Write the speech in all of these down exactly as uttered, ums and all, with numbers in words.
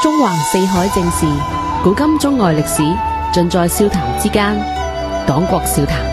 中橫四海正事，古今中外歷史，盡在笑談之間。黨國笑談。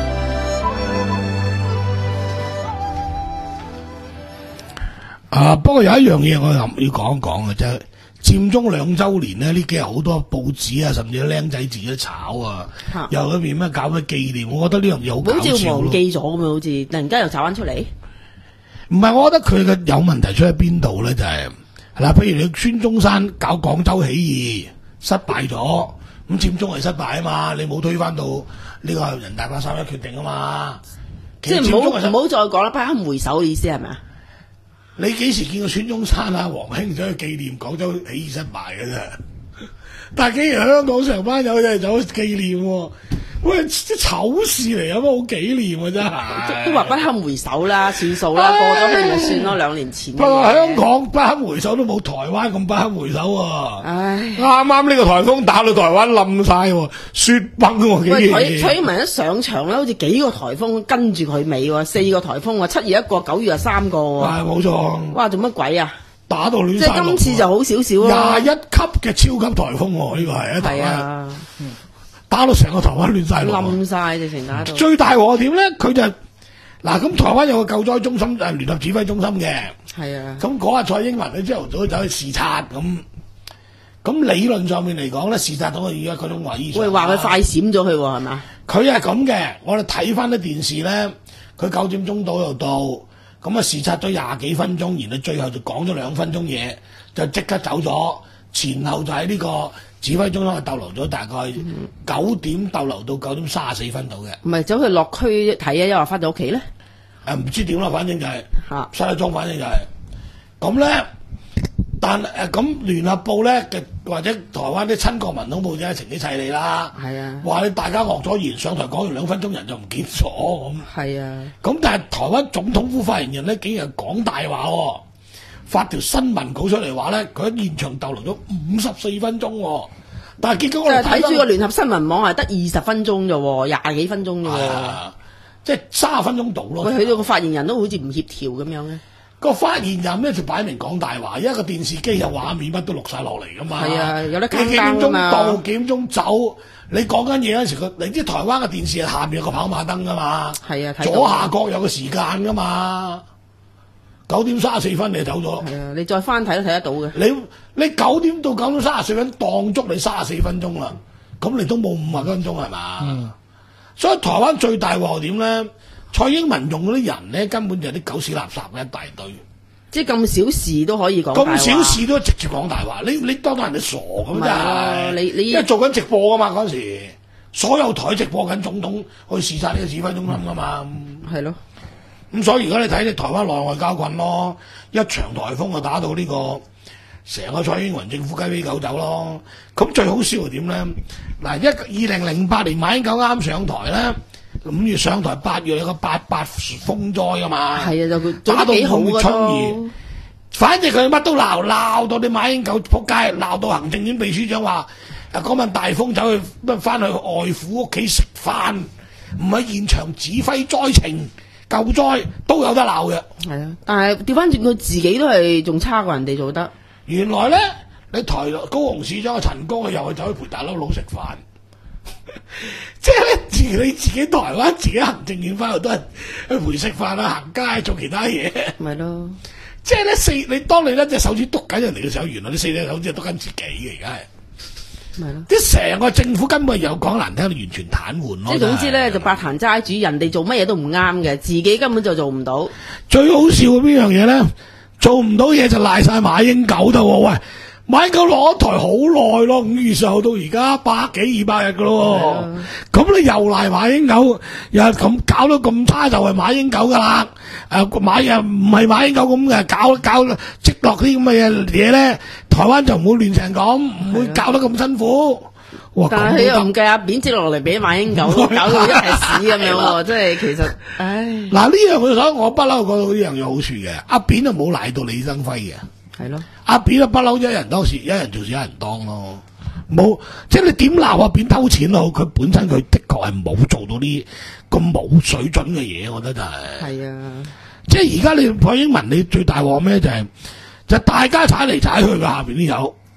啊，不過有一樣嘢我諗要講一講嘅，就係佔中兩週年咧，呢幾日好多報紙啊，甚至僆仔自己都炒啊，又嗰邊咩搞咩紀念，我覺得呢樣嘢好搞笑咯。好似忘記咗咁樣，好似突然間又炒翻出嚟。 唔係，我覺得佢嘅有問題出喺邊度咧？就係、是、嗱，譬如你孫中山搞廣州起義失敗咗，咁佔中係失敗啊嘛，你冇推翻到呢個人大八三一決定啊嘛。 即係唔好唔好再講啦，不堪回首嘅意思係咪啊？ 你幾時見過孫中山啊、黃興走去紀念廣州起義失敗嘅啫？但係竟然香港成班友仔走去紀念喎。喂，啲醜事嚟，有乜好紀念啊？真係都話不堪回首啦，算數啦，過咗去咪算咯。兩年前， 不過香港不堪回首都冇台灣咁不堪回首啊！ 唉， 啱啱呢個颱風打到台灣冧晒，雪崩喎！幾喂，蔡蔡英文一上場咧，好似幾個颱風跟住佢尾喎，四個颱風喎，七月一個，九月又三個喎。 係冇錯。 哇，做乜鬼啊？ 打到亂晒。即係今次就好少少咯。 廿一級嘅超級颱風喎，呢個係啊，台灣。 係啊。嗯打到成個台灣亂晒落， 冧晒直情打到。 最大鑊點咧？佢就嗱咁，台灣有個救災中心誒聯合指揮中心嘅。係啊。咁嗰日蔡英文咧朝頭早走去視察咁，咁理論上面嚟講咧，視察到佢而家嗰種位。喂， 話佢快閃咗佢喎，係嘛？ 佢係咁嘅，我哋睇翻啲電視咧，佢九點鐘到又到，咁啊視察咗廿幾分鐘，然後最後就講咗兩分鐘嘢，就即刻走咗，前後就喺呢個指揮中心逗留咗大概九點逗留到九點三十四分度嘅。 唔係走去落區睇啊，又話翻到屋企咧？ 誒唔知點啦，反正就係石家莊，反正就係咁咧。但誒咁聯合報咧嘅或者台灣啲親國民黨報紙情幾齊你啦。係啊，話你大家惡咗言，上台講完兩分鐘人就唔見咗咁。係啊。咁但係台灣總統府發言人咧竟然講大話喎。發條新聞稿出嚟話咧，佢喺現場逗留咗五十四分鐘喎，但係結果我哋睇住個聯合新聞網係得二十分鐘啫喎，廿幾分鐘啫喎， 即係三十分鐘到咯。 佢去到個發言人都好似唔協調咁樣咧。 個發言人咧就擺明講大話，因為個電視機有畫面乜都錄晒落嚟噶嘛。係啊，有得幾點鐘到，幾點鐘走？你講緊嘢嗰時，佢你知台灣嘅電視係下面有個跑馬燈噶嘛？係啊，左下角有個時間噶嘛。九點三十四分你就走咗，係啊！你再翻睇都睇得到嘅。你你九點到九點三十四分當足你三十四分鐘啦，咁你都冇五十分鐘係嘛？嗯。所以台灣最大鑊點咧？蔡英文用嗰啲人咧，根本就係啲狗屎垃圾嘅一大堆。即係咁小事都可以講大話。咁小事都直接講大話，你你當到人哋傻咁真係。你你因為做緊直播噶嘛嗰陣時，所有台直播緊總統去視察呢個指揮中心噶嘛。係咯。咁所以而家你睇你台灣內外交困咯，一場颱風就打到呢、這個成個蔡英文政府雞飛狗走咯。咁最好笑係點咧？嗱，一二零零八年馬英九啱上台咧，五月上台，八月有個八八風災啊嘛。係啊，就打到五月春二，反正佢乜都鬧，鬧到你馬英九仆街，鬧到行政院秘書長話：誒嗰晚大風走去乜翻去外父屋企食飯，唔喺現場指揮災情。救災都有得鬧嘅，係啊！但係調翻轉佢自己都係仲差過人哋做得。原來咧，你台高雄市長嘅陳光佢又去走去陪大佬佬食飯，即係咧自你自己台灣自己行政院翻去都係去陪食飯啊、行街做其他嘢，咪咯。即係咧四你當你咧隻手指篤緊人哋嘅時候，原來你四隻手指係篤緊自己嘅，而家係。啲成個政府根本有講難聽，完全癱瘓咯。即係總之咧，就八壇齋主，人哋做乜嘢都唔啱嘅，自己根本就做唔到。最好笑嘅邊樣嘢咧，做唔到嘢就賴晒馬英九度喎。喂，馬英九落咗台好耐咯，五月十號到而家百幾二百日噶咯。咁你又賴馬英九，又咁搞到咁差，就係馬英九噶啦。誒，馬又唔係馬英九咁嘅，搞搞積落啲咁嘅嘢嘢咧。台灣就唔會亂成咁，唔會搞得咁辛苦。但係佢又唔計阿扁接落嚟俾馬英九，搞到一係屎咁樣喎。即係其實，唉。嗱呢樣佢所以我不嬲覺得呢樣有好處嘅。阿扁就冇賴到李登輝嘅。係咯。阿扁啊不嬲一人當時，一人做事一人當咯。冇即係你點鬧阿扁偷錢咯？佢本身佢的確係冇做到啲咁冇水準嘅嘢，我覺得就係。係啊。即係而家你蔡英文你最大鑊咩就係、是？就大家踩嚟踩去嘅下邊啲友，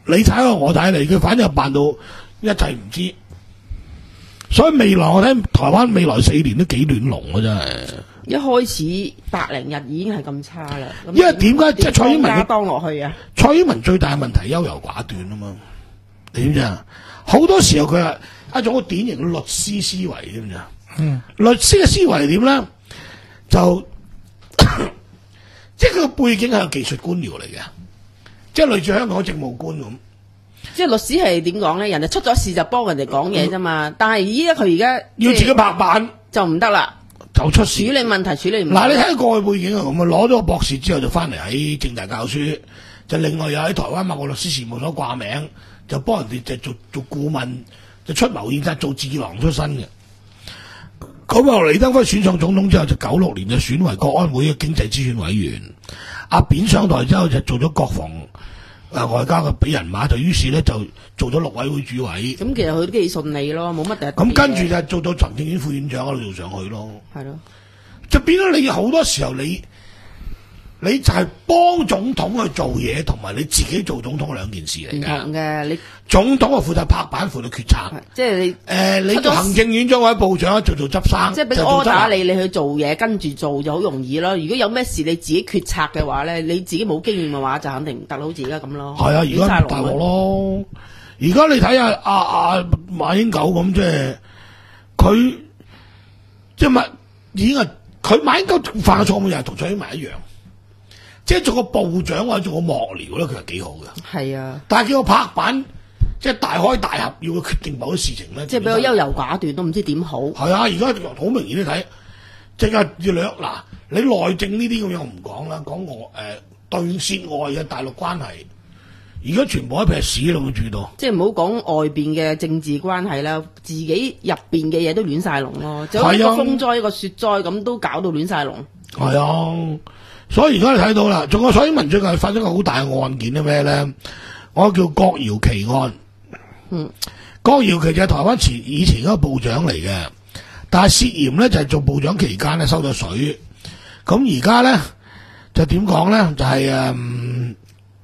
你睇我，我睇你，佢反正扮到一切唔知。所以未來我睇台灣未來四年都幾亂龍啊，真係。 一開始百零日已經係咁差啦。 因為點解即係蔡英文當落去啊？ 蔡英文最大嘅問題優柔寡斷啊嘛，你知唔知啊？好多時候佢係一種好典型嘅律師思維，知唔知啊？嗯，律師嘅思維係點咧？就即係佢個背景係個技術官僚嚟嘅，即係類似香港政務官咁。 即係律師係點講咧？人哋出咗事就幫人哋講嘢啫嘛。嗯、但係依家佢而家要自己拍板就唔得啦， 就出事。處理問題處理唔到。 嗱，你睇過去背景係咁啊，攞咗個博士之後就翻嚟喺政大教書，就另外又喺台灣某個律師事務所掛名，就幫人哋就做做顧問，就出謀獻策做智囊出身嘅。咁後嚟李登輝選上總統之後，就九六年就選為國安會嘅經濟諮詢委員。阿扁上台之後就做咗國防。啊！外交嘅俾人馬，就於是咧就做咗陸委會主委。 咁其實佢都幾順利咯，冇乜第一。 咁跟住就做到行政院副院長嗰度做上去咯。 係咯， 就變咗你好多時候你你就係幫總統去做嘢，同埋你自己做總統兩件事嚟嘅。唔同嘅，你總統係負責拍板，負責決策。 即係你誒、 呃，你做行政院長或者部長做做執生， 即係俾個 order你，你去做嘢跟住做就好容易咯。如果有咩事你自己決策嘅話咧，你自己冇經驗嘅話就肯定唔得，好似而家咁咯。係啊，而家大鑊咯。 而家你睇下阿阿馬英九咁，即係佢即係咪已經係佢馬英九犯嘅錯誤又係同蔡英文一樣。即係做個部長或者做個幕僚咧，佢係幾好嘅。係啊，但係叫個拍板，即係大開大合，要佢決定某啲事情咧。即係比較優柔寡斷，都唔知點好。係啊，而家好明顯你睇，即係要兩嗱，你內政呢啲咁樣我唔講啦，講我誒對涉外嘅大陸關係，而家全部一撇屎咯，住到。即係唔好講外邊嘅政治關係啦，自己入邊嘅嘢都亂晒龍咯，就好似個風災、一個雪災咁，都搞到亂晒龍。係啊。所以而家你睇到啦，仲有蔡英文最近發生個好大嘅案件係咩咧？我叫郭堯祺案。嗯，郭堯祺就係台灣前以前嗰個部長嚟嘅，但係涉嫌咧就係、是、做部長期間咧收咗水。咁而家咧就點講咧？就係、是、誒，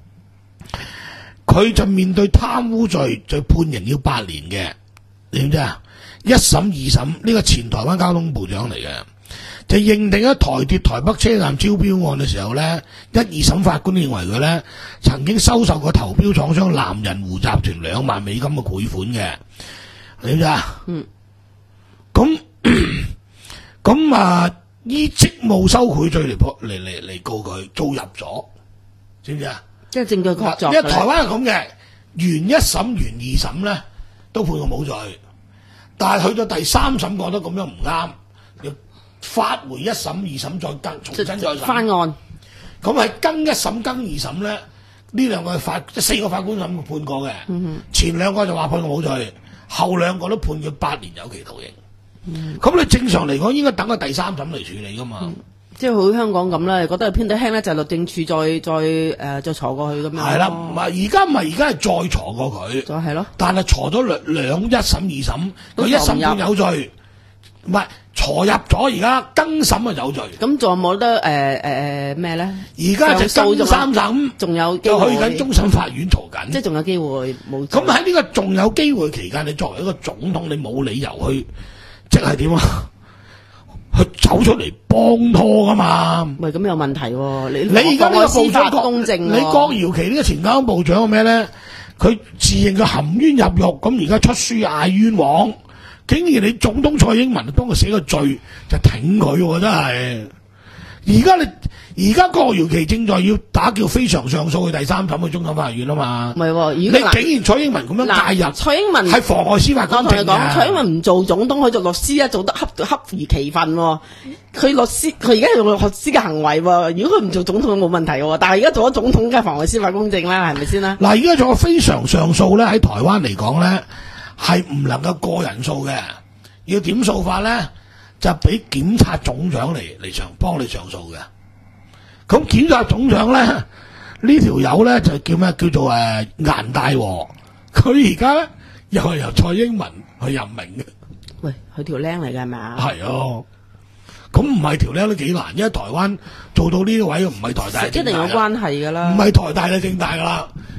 佢、嗯、就面對貪污罪，就判刑要八年嘅，你知唔知啊？一審二審呢、這個前台灣交通部長嚟嘅。就認定喺台鐵台北車站招標案嘅時候咧，一二審法官認為佢咧曾經收受過投標廠商南人湖集團兩萬美金嘅賄款嘅，你知唔知啊？嗯。咁咁啊，依職務收賄罪嚟嚟嚟嚟告佢，做入咗，知唔知啊？即係證據確鑿。因為台灣係咁嘅，原一審、原二審咧都判佢冇罪，但係去到第三審覺得咁樣唔啱。發回一審、二審再更重新再審翻案，咁係更一審、更二審咧，呢兩個法即四個法官咁判過嘅、嗯。前兩個就話判佢冇罪，後兩個都判佢八年有期徒刑。咁、嗯、你正常嚟講應該等佢第三審嚟處理噶嘛？嗯、即係好似香港咁啦，覺得係偏得輕咧，就律政處再再誒、呃、再坐過去咁樣。係啦，唔係而家唔係而家係再坐過佢，就係咯。但係坐咗兩兩一審、二審，佢一審判有罪，唔係。坐入咗而家更審啊有罪，咁仲有冇得誒誒咩咧？而家就更三審，仲有機會去緊終審法院嘈緊，即係仲有機會冇。咁喺呢個仲有機會期間，你作為一個總統，你冇理由去即係點啊？去走出嚟幫拖噶嘛？喂，咁有問題喎、啊！你你而家呢個部長公正、啊，你郭堯祺呢個前交通部長係咩咧？佢自認佢含冤入獄，咁而家出書嗌冤枉。竟然你總統蔡英文幫佢寫個罪就挺佢喎，真係！而家你而家郭堯祺正在要打叫非常上訴去第三審去終審法院啊嘛，唔係喎，你竟然蔡英文咁樣介入，蔡英文係妨礙司法公正嘅。我同你講，蔡英文唔做總統，佢做律師啊，做得恰恰如其分喎。佢律師，佢而家係用律師嘅行為喎。如果佢唔做總統冇問題喎，但係而家做咗總統，梗係妨礙司法公正啦，係咪先啦？嗱，而家做個非常上訴咧，喺台灣嚟講咧。係唔能夠過人數嘅，要點數法咧，就俾檢察總長嚟嚟上幫你上訴嘅。咁檢察總長咧呢條友咧就叫咩？叫做誒顏大和。佢而家咧又係由蔡英文去任命嘅。喂，佢條僆嚟嘅係咪啊？係啊。咁唔係條僆都幾難，因為台灣做到呢個位唔係台大，一定有關係噶啦。唔係台大就政大噶啦，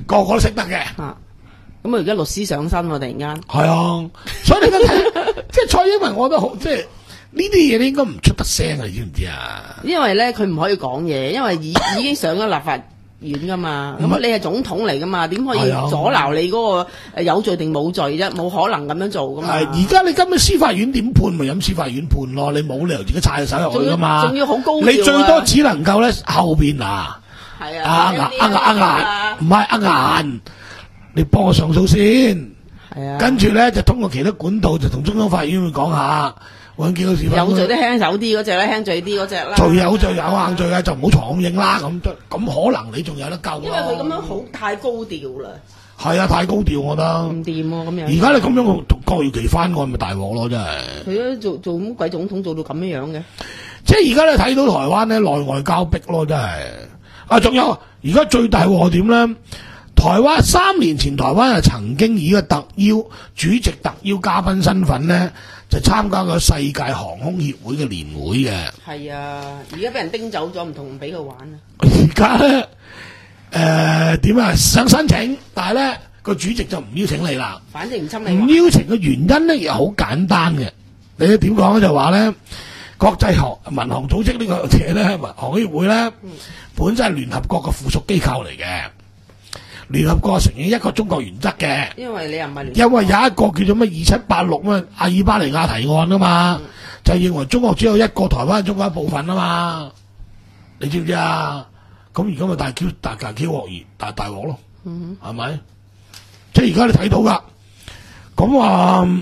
個個都識得嘅。 啊，咁啊而家律師上身喎，突然間。 係啊，所以你而家睇，即係蔡英文，我覺得好，即係呢啲嘢你應該唔出得聲啊，你知唔知啊？ 因為咧佢唔可以講嘢，因為已已經上咗立法院噶嘛，咁你係總統嚟噶嘛，點可以阻撓你嗰個有罪定冇罪啫？冇可能咁樣做噶嘛。 而家你根本司法院點判咪任司法院判咯，你冇理由自己插手入去噶嘛。 仲要好高調啊！ 你最多只能夠咧後邊啊， 係啊啊啊啊唔係啊硬，你幫我上訴先。係啊，跟住咧就通過其他管道就同中央法院去講下。揾幾個事有罪都輕手啲嗰隻啦，輕罪啲嗰隻啦。 罪有罪有硬罪嘅就唔好藏咁影啦，咁咁可能你仲有得救。 因為佢咁樣好太高調啦。 係啊，太高調我覺得。 唔掂喎，咁樣。 而家你咁樣郭耀琪翻案咪大鑊咯，真係。 佢都做做乜鬼總統做到咁樣樣嘅？ 即係而家你睇到台灣咧內外交逼咯，真係。啊，仲有而家最大鑊點咧？台灣三年前台灣係曾經以個特邀主席特邀嘉賓身份咧。就參加個世界航空協會嘅年會嘅。係啊，而家俾人叮走咗，唔同唔俾佢玩啊！ 而家咧，誒點啊？想申請，但係咧個主席就唔邀請你啦。 反正唔侵你。 唔邀請嘅原因咧，又好簡單嘅。你點講咧？就話咧，國際航民航組織呢個嘢咧，航空協會咧，嗯、本身係聯合國嘅附屬機構嚟嘅。聯合國承認一個中國原則嘅， 因為你又唔係聯合國， 因為有一個叫做咩二七八六咩阿爾巴尼亞提案啊嘛，嗯、就認為中國只有一個台灣係中國一部分啊嘛，你知唔知啊？咁而家咪大 Q 大大 Q 鑊熱大大鑊咯，係咪、嗯？即係而家你睇到噶，咁啊，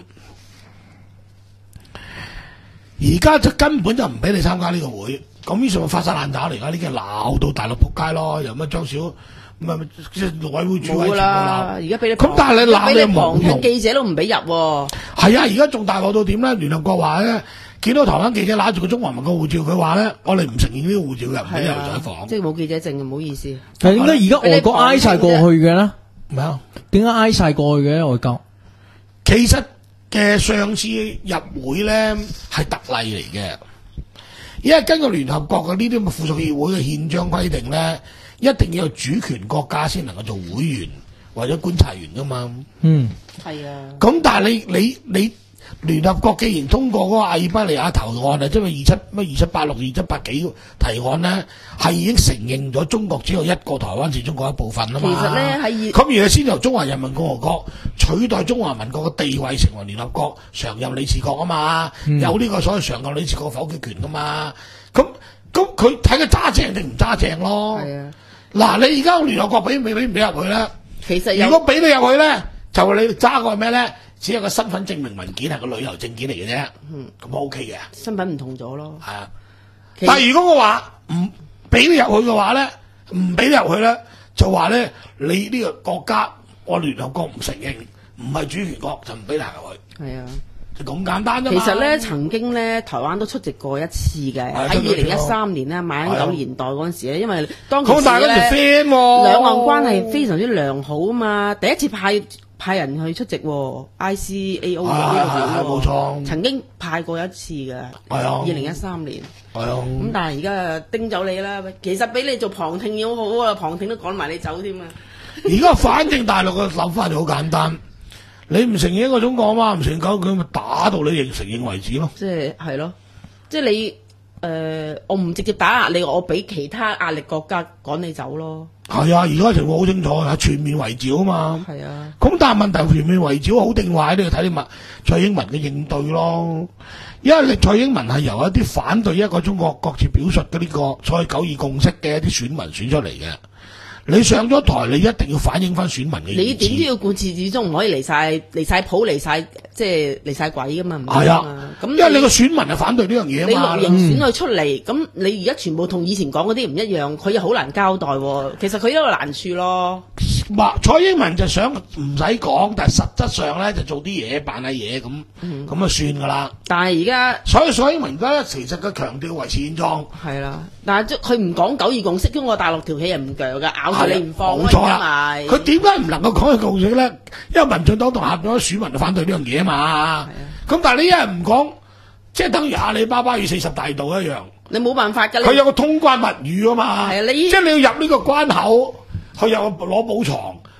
而家就根本就唔俾你參加呢個會，咁於是咪發晒爛渣嚟噶，呢啲鬧到大陸仆街咯，又乜張小。唔係即係陸委會主委啦，而家俾你咁，但係你鬧你冇用， 記者都唔俾入喎。 係啊，而家仲大鑊到點咧？聯合國話咧，見到台灣記者揦住個中華民國護照，佢話咧，我哋唔承認呢個護照嘅，唔俾入採訪。 即係冇記者證，唔好意思。 但係點解而家外國挨晒過去嘅咧？ 咩啊？ 點解挨晒過去嘅外國？ 其實嘅上次入會咧係特例嚟嘅，因為根據聯合國嘅呢啲咁嘅附屬協會嘅憲章規定咧。一定要有主權國家先能夠做會員或者觀察員噶嘛。嗯，係啊。咁但係你你你聯合國既然通過嗰個阿爾巴尼亞投案啊，即係二七咩二七八六二七八幾提案咧，係已經承認咗中國只有一個台灣是中國一部分啊嘛。其實咧喺咁而家先由中華人民共和國取代中華民國嘅地位，成為聯合國常任理事國啊嘛，嗯、有呢個所謂常任理事國否決權噶嘛。咁咁佢睇佢揸正定唔揸正咯。係啊。嗱，你而家聯合國俾未俾唔俾入去咧？其實如果俾你入去咧，就你揸個係咩咧？只係個身份證明文件，係個旅遊證件嚟嘅啫。嗯，咁 OK 嘅。身份唔同咗咯。係啊。但係如果我話唔俾你入去嘅話咧，唔俾你入去咧，就話咧你呢個國家我聯合國唔承認，唔係主權國就唔俾你入去。係啊。咁簡單啫嘛。其實咧，曾經咧，台灣都出席過一次嘅，喺二零一三年咧，馬英九年代嗰陣時咧，因為當其時咧，兩岸關係非常之良好啊嘛，第一次派派人去出席 I C A O 呢個會，冇錯，曾經派過一次嘅，係啊，二零一三年，係啊，咁但係而家叮走你啦，其實俾你做旁聽要好啊，旁聽都趕埋你走添啊。而家反正大陸嘅諗法就好簡單。你唔承認一個中國嘛，唔承認佢咪打到你認承認為止咯。即係係咯，即係你誒、呃，我唔直接打壓你，我俾其他壓力國家趕你走咯。係啊，而家情況好清楚，係全面圍剿啊嘛。係啊。咁但係問題全面圍剿好定壞，你要睇你麥蔡英文嘅應對咯。因為你蔡英文係由一啲反對一個中國各自表述嘅呢個所謂九二共識嘅一啲選民選出嚟嘅。你上咗台，你一定要反映翻選民嘅意見。你點都要貫徹始終，唔可以離晒離晒譜，離晒即係離晒鬼噶嘛？係啊，咁因為你個選民係反對呢樣嘢啊嘛。你綠營選佢出嚟，咁、嗯、你而家全部同以前講嗰啲唔一樣，佢又好難交代。其實佢一個難處咯。蔡英文就想唔使講，但係實質上咧就做啲嘢扮下嘢咁，咁啊算噶啦。但係而家，所以蔡英文而家咧其實佢強調維持現狀。係啦，但係佢唔講九二共識，中國大陸條氣係唔鋸噶，咬住你唔放。冇錯啦，佢點解唔能夠講佢共識咧？因為民進黨同合咗選民就反對呢樣嘢啊嘛。咁但係你一日唔講，即係等於阿里巴巴與四十大盜一樣。你冇辦法㗎。佢有個通關密語啊嘛。係啊，你即係你要入呢個關口。佢又攞寶藏，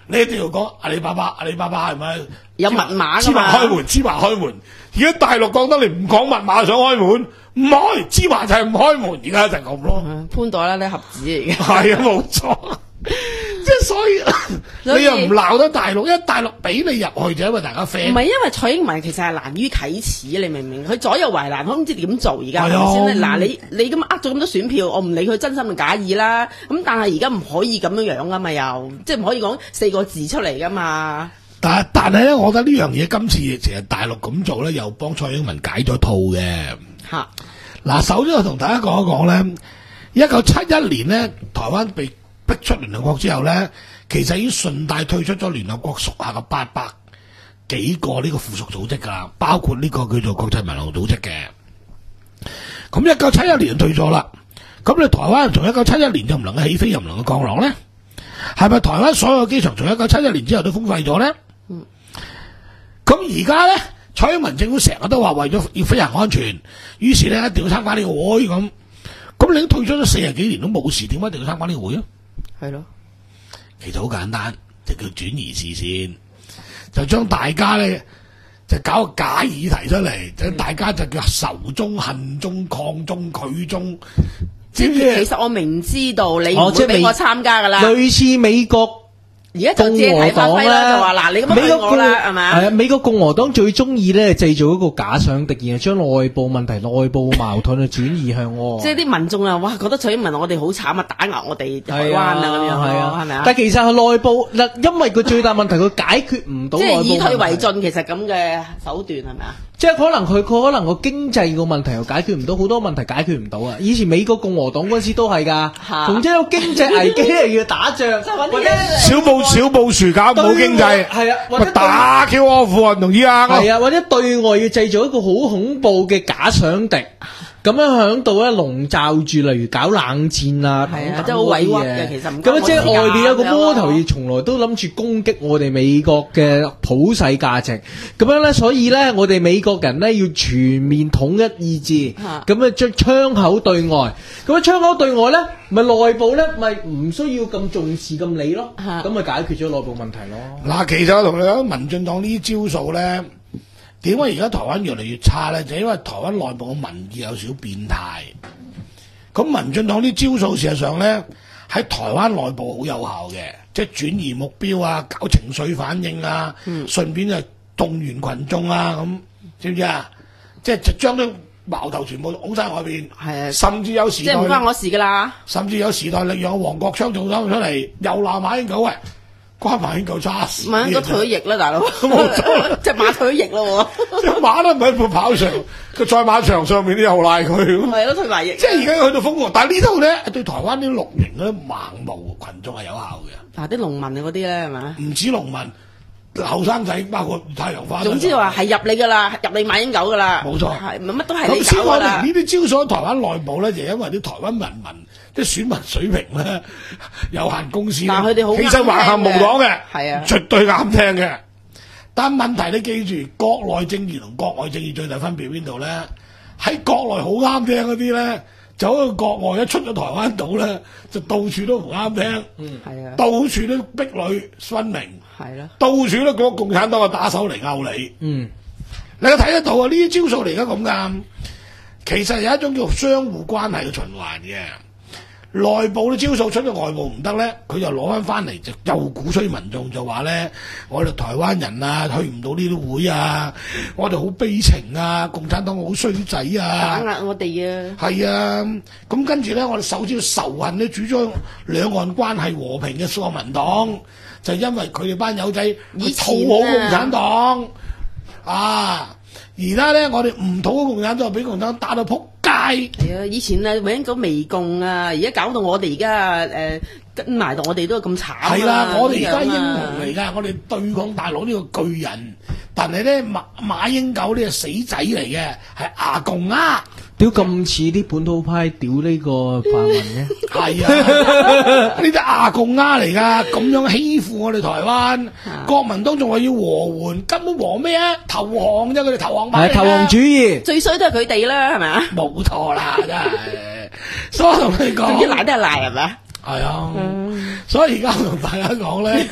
你一定要講阿里巴巴，阿里巴巴係咪有密碼㗎芝嘛？ 麻開門，芝麻開門。而家大陸覺得你唔講密碼想開門，唔開，芝麻就係唔開門，而家就係咁咯。 潘朵拉啲盒子嚟嘅。 係啊，冇錯。即係所以，你又唔鬧得大陸，因為大陸俾你入去就因為大家 friend。 唔係因為蔡英文其實係難於啟齒，你明唔明？佢左右為難，佢唔知點做而家係咪先咧？嗱，你你咁呃咗咁多選票，我唔理佢真心定假意啦。咁但係而家唔可以咁樣樣噶嘛，又即係唔可以講四個字出嚟噶嘛。 但係但係咧，我覺得呢樣嘢今次其實大陸咁做咧，又幫蔡英文解咗套嘅。 嚇！ 嗱，首先我同大家講一講咧，一九七一年咧，台灣被逼出聯合國之後咧，其實已經順帶退出咗聯合國屬下嘅八百幾個呢個附屬組織㗎啦，包括呢個叫做國際民航組織嘅。咁一九七一年退咗啦，咁你台灣從一九七一年就唔能夠起飛，又唔能夠降落咧？係咪台灣所有機場從一九七一年之後都封閉咗咧？嗯。咁而家咧，蔡英文政府成日都話為咗要飛行安全，於是咧一定要參加呢個會咁。咁你都退出咗四十幾年都冇事，點解一定要參加呢個會啊？係咯，其實好簡單，就叫轉移視線，就將大家咧就搞個假議題出嚟，就大家就叫仇中、恨中、抗中、拒中，知唔知？ 其實我明知道你唔會俾我參加噶啦， 類似美國。 而家就借題發揮啦，就話嗱，你咁樣對我啦，係咪？ 係啊，美國共和黨最中意咧製造一個假想敵，然後將內部問題、內部矛盾去轉移向我。 即係啲民眾啊，哇，覺得蔡英文我哋好慘啊，打壓我哋台灣啊咁樣，係啊，係咪啊？ 但其實係內部嗱，因為佢最大問題佢解決唔到。即係以退為進，其實咁嘅手段係咪啊？ 即係可能佢佢可能個經濟個問題又解決唔到，好多問題解決唔到啊！以前美國共和黨嗰陣時都係㗎，逢即有經濟危機係要打仗， 小布小布殊搞唔好經濟， 係啊，或者打 Q 阿富汗同伊拉克， 係啊，或者對外要製造一個好恐怖嘅假想敵。咁樣響度咧籠罩住，例如搞冷戰啊， 係啊，真係好委屈嘅。其實唔咁即係外邊有個魔頭，亦從來都諗住攻擊我哋美國嘅普世價值。咁樣咧，所以咧，我哋美國人咧要全面統一意志，咁啊將窗口對外。咁啊窗口對外咧，咪內部咧咪唔需要咁重視咁理咯。咁咪解決咗內部問題咯。 嗱，其實我同你講，民進黨呢啲招數咧。點解而家台灣越嚟越差咧？就因為台灣內部嘅民意有少少變態。咁民進黨啲招數事實上咧喺台灣內部好有效嘅，即係轉移目標啊，搞情緒反應啊，嗯、順便就動員群眾啊，咁知唔知啊？即係就將啲矛頭全部拱晒外邊， 係啊， 甚至有時代即係唔關我事噶啦。 甚至有時代力量黃國昌做咗出嚟，又鬧馬英九喂。關馬英九差事， 馬英九退咗役啦，大佬，隻馬退咗役咯， 隻馬都唔喺副跑場，個賽馬場上面都有賴佢， 係咯，退埋役。 即係而家去到瘋狂，但係呢度咧對台灣啲綠營嗰啲盲目群眾係有效嘅。 嗱，啲農民嗰啲咧係咪？ 唔止農民，後生仔包括太陽花。 總之話係入你噶啦，入你馬英九噶啦。 冇錯， 係乜都係你搞噶啦。 呢啲招數喺台灣內部咧，就因為啲台灣人民。啲選民水平咧，有限公司， 但佢哋好其實橫行無黨嘅， 係啊， 絕對啱聽嘅。但問題你記住，國內政治同國外政治最大分別邊度咧？喺國內好啱聽嗰啲咧，走去國外一出咗台灣島咧，就到處都唔啱聽， 嗯，係啊， 到處都壁壘分明， 係啦， 到處都講共產黨嘅打手嚟拗你， 嗯， 你睇得到啊？呢啲招數嚟而家咁噶，其實有一種叫相互關係嘅循環嘅。內部啲招數出咗外部唔得咧，佢就攞翻翻嚟就又鼓吹民眾就話咧，我哋台灣人啊去唔到呢啲會啊，我哋好悲情啊，共產黨好衰仔啊， 打壓我哋啊， 係啊，咁跟住咧，我哋首先要仇恨咧，主張兩岸關係和平嘅國民黨，就因為佢哋班友仔去討好共產黨啊。而家咧，我哋唔討好共產黨，俾共產黨打到撲街。 係啊，以前啊，永久媚共啊，而家搞到我哋而家誒跟埋到我哋都咁慘。係啦， 我哋而家英雄嚟㗎，我哋對抗大陸呢個巨人。但係咧，馬馬英九呢個死仔嚟嘅，係阿共啊！ 屌咁似啲本土派屌呢個泛民嘅， 係啊！呢啲阿共丫嚟噶，咁樣欺負我哋台灣，國民黨仲話要和緩，根本和咩啊？投降啫，佢哋投降派。 係投降主義， 最衰都係佢哋啦，係咪啊？ 冇錯啦，真係。所以我同你講， 總之賴都係賴係咪啊？ 係啊，所以而家我同大家講咧，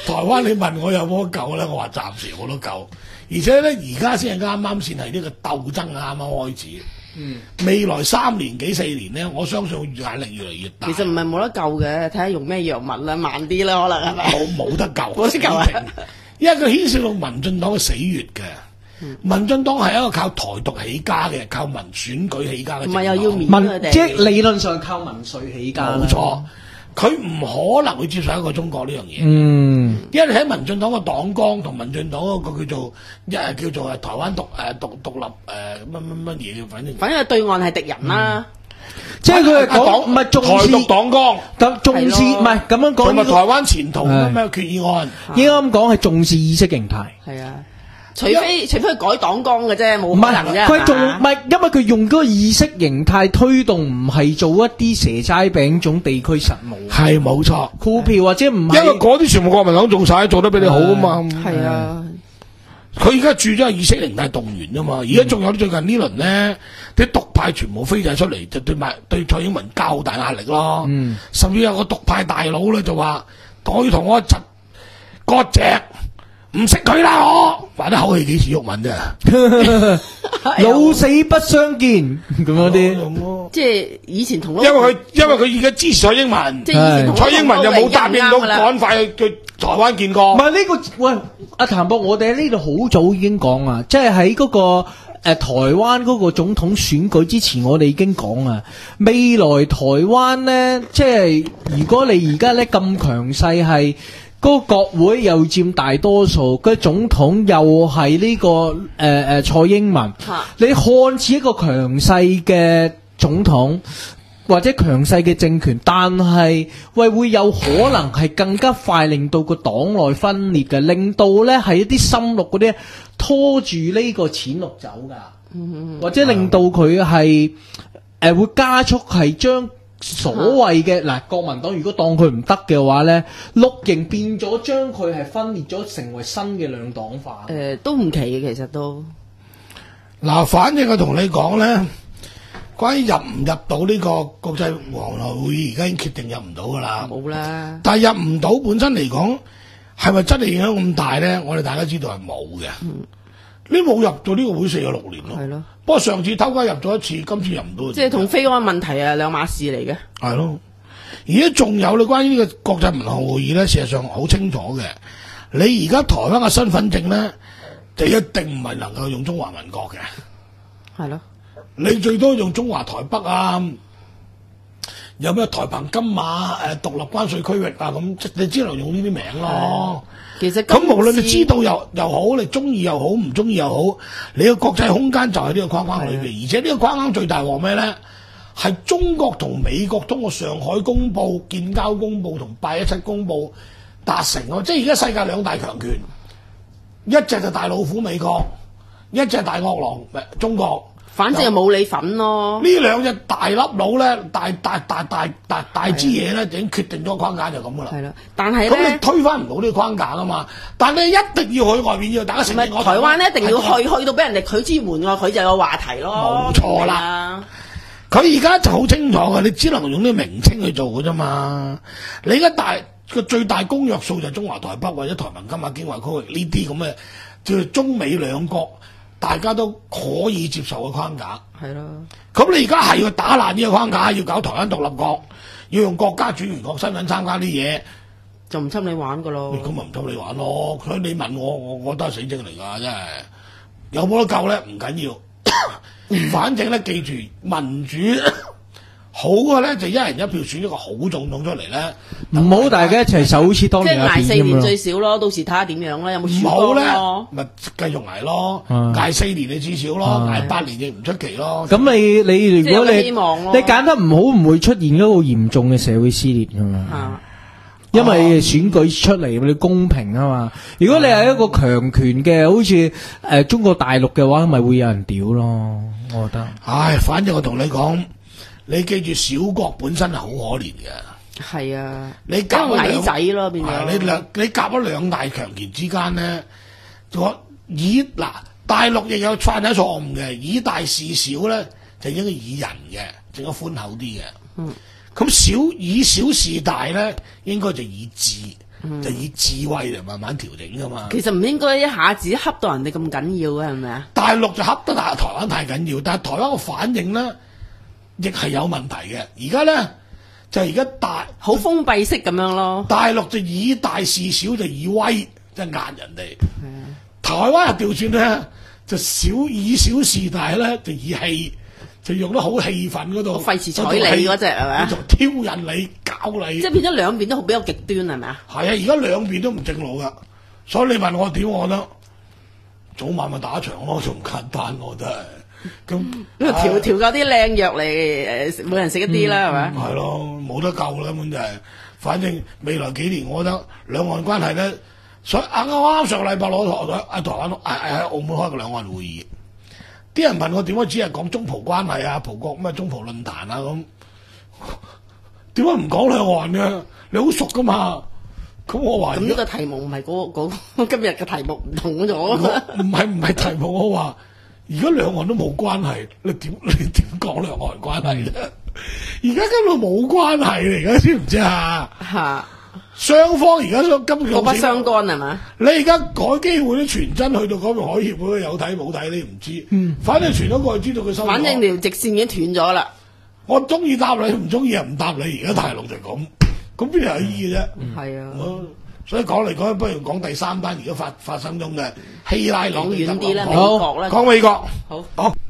台灣你問我有冇得救咧？我話暫時冇得救，而且咧而家先係啱啱先係呢個鬥爭啱啱開始。嗯，未來三年幾四年咧，我相信壓力越嚟越大。 其實唔係冇得救嘅，睇下用咩藥物啦，慢啲啦，可能係咪？ 冇冇得救， 冇得救啊！ 因為佢牽涉到民進黨嘅死穴嘅。嗯、民進黨係一個靠台獨起家嘅，靠民選舉起家嘅。 唔係又要免民佢哋， 即係理論上靠民粹起家。 冇錯，佢唔可能會接受一個中國呢樣嘢。 嗯， 因為喺民進黨嘅黨綱同民進黨嗰個叫做一係叫做係台灣獨誒獨獨立誒乜乜乜嘢，反正反正對岸係敵人啦。 嗯即係佢係講唔係重視台獨黨綱， 咁重視唔係咁樣講。 同埋台灣前途咩咩決議案， 應該咁講係重視意識形態。 係啊，除非除非佢改黨綱嘅啫，冇可能啫。 佢仲唔係因為佢用嗰個意識形態推動，唔係做一啲蛇齋餅種地區實務。 係冇錯， 股票或者唔係， 因為嗰啲全部國民黨做晒，做得比你好啊嘛。 係啊。 佢而家注咗係意識形態動員啊嘛，而家仲有最近呢輪咧，啲獨派全部飛晒出嚟，就對埋對蔡英文交好大壓力咯。嗯、甚至有個獨派大佬咧就話：我要同我侄割席，唔識佢啦我。話啲口氣幾似毓民啫， 老死不相見咁嗰啲。 即係以前同因為佢因為佢而家支持蔡英文， 即係以前同蔡英文又冇答應到趕快去去台灣見過。 唔係呢個喂，阿譚博，我哋喺呢度好早已經講啦，即係喺嗰個誒、呃、台灣嗰個總統選舉之前，我哋已經講啦，未來台灣咧，即係如果你而家咧咁強勢係。嗰個國會又佔大多數，個總統又係呢、這個誒誒、呃、蔡英文，啊、你看似一個強勢嘅總統或者強勢嘅政權，但係喂會有可能係更加快令到個黨內分裂嘅，令到咧係一啲深綠嗰啲拖住呢個淺綠走噶，嗯、或者令到佢係誒會加速係將。所謂嘅嗱，國民黨如果當佢唔得嘅話咧，綠營變咗將佢係分裂咗，成為新嘅兩黨化。 誒、呃，都唔奇嘅，其實都嗱，反正我同你講咧，關於入唔入到呢個國際和內會議，而家已經決定入唔到噶啦，冇啦。但係入唔到本身嚟講，係咪真係影響咁大咧？我哋大家知道係冇嘅。嗯你冇入到呢個會四十六年咯，係咯。不過上次偷雞入咗一次，今次入唔到。即係同飛安問題啊，兩碼事嚟嘅。 係咯，而家仲有你關於呢個國際民航會議咧，事實上好清楚嘅。你而家台灣嘅身份證咧，就一定唔係能夠用中華民國嘅。係咯，你最多用中華台北啊，有咩台澎金馬誒獨立關稅區域啊，咁你只能用呢啲名咯。 其實咁無論你知道又又好，你中意又好，唔中意又好，你個國際空間就喺呢個框框裏邊，而且呢個框框最大鑊咩咧？係中國同美國通過上海公報、建交公報同八一七公報達成咯，即係而家世界兩大強權，一隻就大老虎美國，一隻大惡狼中國。 反正係冇你份咯。呢兩隻大粒佬咧，大大大大大大支嘢咧，已經決定咗框架就咁噶啦。係啦， 但係咁你推翻唔到呢個框架啊嘛。但係你一定要去外面要大家承認我。 台灣咧一定要去，去到俾人哋拒之門外，佢就有話題咯。 冇錯啦。佢而家就好清楚嘅，你只能用呢個名稱去做嘅啫嘛。你而家大個最大公約數就係中華台北或者台澎金馬經貿區域呢啲咁嘅，叫做中美兩國。大家都可以接受嘅框架，係咯。咁你而家係要打爛呢個框架，要搞台灣獨立國，要用國家主權國身份參加啲嘢， 就唔侵你玩噶咯。 咁咪唔侵你玩咯。所以你問我，我我都係死精嚟㗎，真係有冇得救咧？唔緊要，反正咧記住民主。好嘅咧，就一人一票選一個好總統出嚟咧， 唔好大家一齊手好似當年即係捱四年最少咯，到時睇下點樣啦，有冇輸光咯？ 咪繼續捱咯，捱四年你至少咯，捱八年亦唔出奇咯。 咁你你如果你你揀得唔好，唔會出現一個嚴重嘅社會撕裂㗎嘛？因為選舉出嚟你公平啊嘛。如果你係一個強權嘅，好似誒中國大陸嘅話，咪會有人屌咯。我覺得。唉， 反正我同你講。你記住，小國本身係好可憐嘅。 係啊， 你夾矮仔咯，變咗。 你兩你夾咗兩大強權之間咧，我以嗱大陸亦有犯咗錯誤嘅，以大事小咧就應該以人嘅，整個寬厚啲嘅。嗯。咁小以小事大咧，應該就以智。 嗯、就以智慧嚟慢慢調整噶嘛。 其實唔應該一下子恰到人哋咁緊要嘅係咪啊？ 大陸就恰得大台灣太緊要，但係台灣個反應咧亦係有問題嘅。而家咧就而家大好封閉式咁樣咯。 大陸就以大事小，就以威即係壓人哋。嗯、台灣又調轉咧，就小以小事，但係咧就以氣。就用得好氣憤嗰度， 費事睬你嗰隻係咪啊？ 就挑釁你、搞你， 即係變咗兩邊都好比較極端係咪啊？ 係啊，而家兩邊都唔正路噶，所以你問我點，我覺得早晚咪打場咯，仲簡單我覺得係。咁調調夠啲靚藥嚟誒，每人食一啲啦係咪？ 係咯，冇得救啦，根本就係。反正未來幾年，我覺得兩岸關係咧，所以啱啱上個禮拜攞台喺台灣喺澳門開個兩岸會議。啲人問我點解只係講中葡關係啊、葡國咩中葡論壇啊咁，點解唔講兩岸嘅？你好熟噶嘛？咁我話咁呢個題目唔係嗰嗰今日嘅題目唔同咗。 唔係唔係題目，我話而家兩岸都冇關係，你點你點講兩岸關係啫？而家根本冇關係嚟嘅，知唔知啊？嚇！雙方而家想今個不相干係嘛？ 你而家改機會都傳真去到嗰邊海協會有睇冇睇你唔知，嗯，反正傳咗過去知道佢收。 反正條直線已經斷咗啦。 我中意答你，唔中意又唔答你。而家大陸就咁，咁邊度有意嘅啫？ 係啊， 所以講嚟講去，不如講第三單而家發發生中嘅希拉里。 講遠啲啦，美國啦。 講美國。 好。 好。